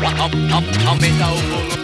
Aumenta o volume.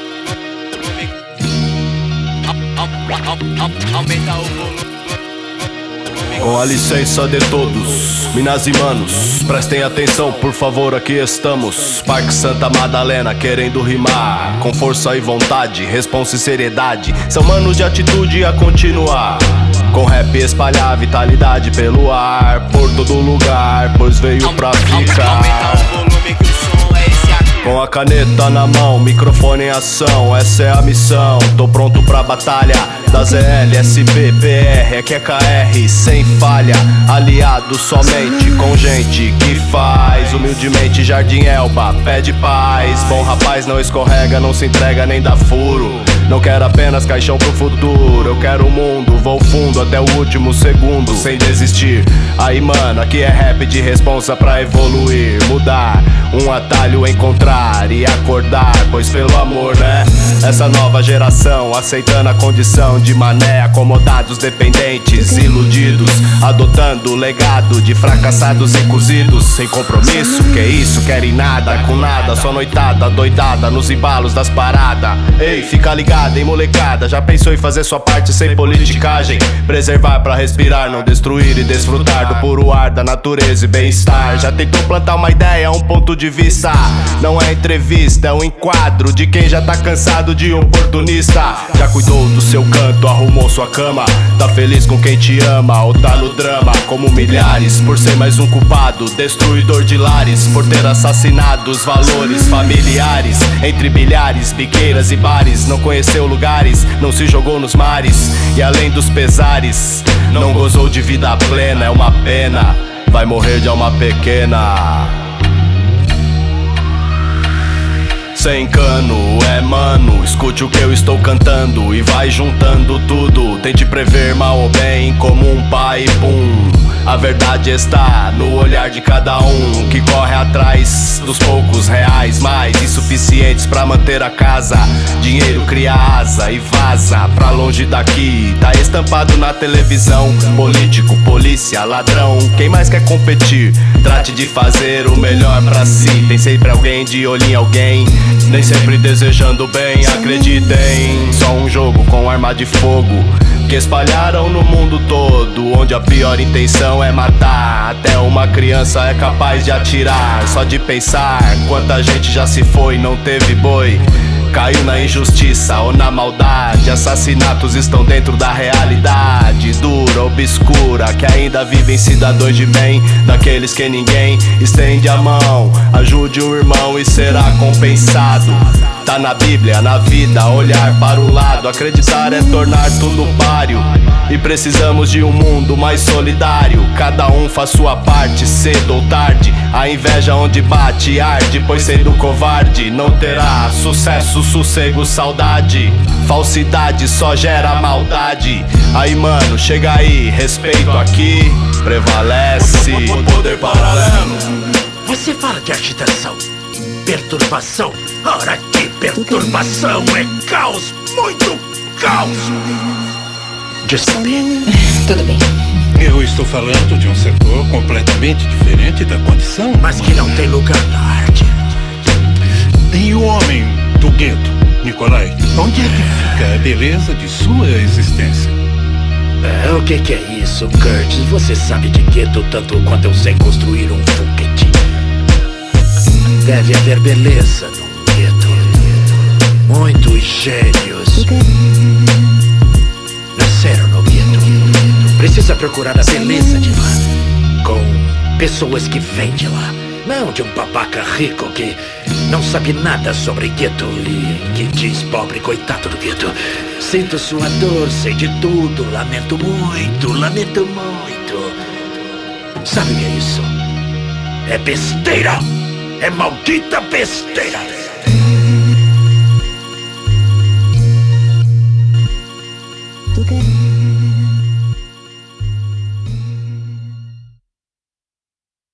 Aumenta o volume. Com a licença de todos, minas e manos, prestem atenção, por favor, aqui estamos. Parque Santa Madalena, querendo rimar com força e vontade, responsa e seriedade. São manos de atitude a continuar, com rap espalhar vitalidade pelo ar, por todo lugar, pois veio pra ficar. Aumenta o volume que o som é esse aqui. Com a caneta na mão, microfone em ação, essa é a missão. Tô pronto pra batalha da ZL, SB, PR, aqui é KR, sem falha. Aliado somente com gente que faz humildemente Jardim Elba, pede paz. Bom rapaz, não escorrega, não se entrega nem dá furo. Não quero apenas caixão pro futuro, eu quero o mundo, vou fundo até o último segundo, sem desistir. Aí mano, aqui é rap de responsa pra evoluir, mudar, um atalho encontrar e acordar, pois pelo amor, né? Essa nova geração aceitando a condição de mané, acomodados, dependentes, iludidos, adotando o legado de fracassados e cozidos, sem compromisso, que isso, querem nada com nada, só noitada, doidada nos embalos das paradas. Ei, fica ligado, hein, molecada, já pensou em fazer sua parte sem politicagem? Preservar pra respirar, não destruir e desfrutar do puro ar da natureza e bem-estar. Já tentou plantar uma ideia, um ponto de vista? Não é entrevista, é um enquadro de quem já tá cansado de oportunista. Já cuidou do seu canto, arrumou sua cama, tá feliz com quem te ama ou tá no drama? Como milhares, por ser mais um culpado, destruidor de lares, por ter assassinado os valores familiares. Entre bilhares, biqueiras e bares, não conheceu lugares, não se jogou nos mares. E além dos pesares, não gozou de vida plena, é uma pena, vai morrer de alma pequena. Sem cano, é mano, escute o que eu estou cantando e vai juntando tudo. Tente prever mal ou bem como um pai, pum. A verdade está no olhar de cada um que corre atrás dos poucos reais mais insuficientes pra manter a casa. Dinheiro cria asa e vaza pra longe daqui, tá estampado na televisão. Político, polícia, ladrão, quem mais quer competir? Trate de fazer o melhor pra si. Tem sempre alguém de olho em alguém, nem sempre desejando bem, acreditem. Só um jogo com arma de fogo que espalharam no mundo todo, onde a pior intenção é matar. Até uma criança é capaz de atirar. Só de pensar quanta gente já se foi, não teve boi, caiu na injustiça ou na maldade. Assassinatos estão dentro da realidade dura, obscura, que ainda vivem cidadãos de bem, daqueles que ninguém estende a mão. Ajude o irmão e será compensado. Tá na Bíblia, na vida, olhar para o lado. Acreditar é tornar tudo páreo, e precisamos de um mundo mais solidário. Cada um faz sua parte, cedo ou tarde. A inveja onde bate arde, pois sendo covarde não terá sucesso, sossego, saudade. Falsidade só gera maldade. Aí mano, chega aí, respeito aqui prevalece. Poder paralelo. Você fala de agitação, perturbação. Ora que perturbação é caos, muito caos. Desculpe. Tudo bem. Eu estou falando de um setor completamente diferente da condição, Mas que não tem lugar na arte. E o homem do gueto, Nikolai? Onde é que fica a beleza de sua existência? O que é isso, Curtis? Você sabe de gueto tanto quanto eu sei construir um foguete. Deve haver beleza num gueto. Muitos gênios nasceram no gueto. Precisa procurar a beleza de lá, com pessoas que vêm de lá. Não de um babaca rico que não sabe nada sobre gueto e que diz pobre coitado do gueto. Sinto sua dor, sei de tudo, lamento muito, lamento muito. Sabe o que é isso? É besteira! É maldita besteira! Tu quer?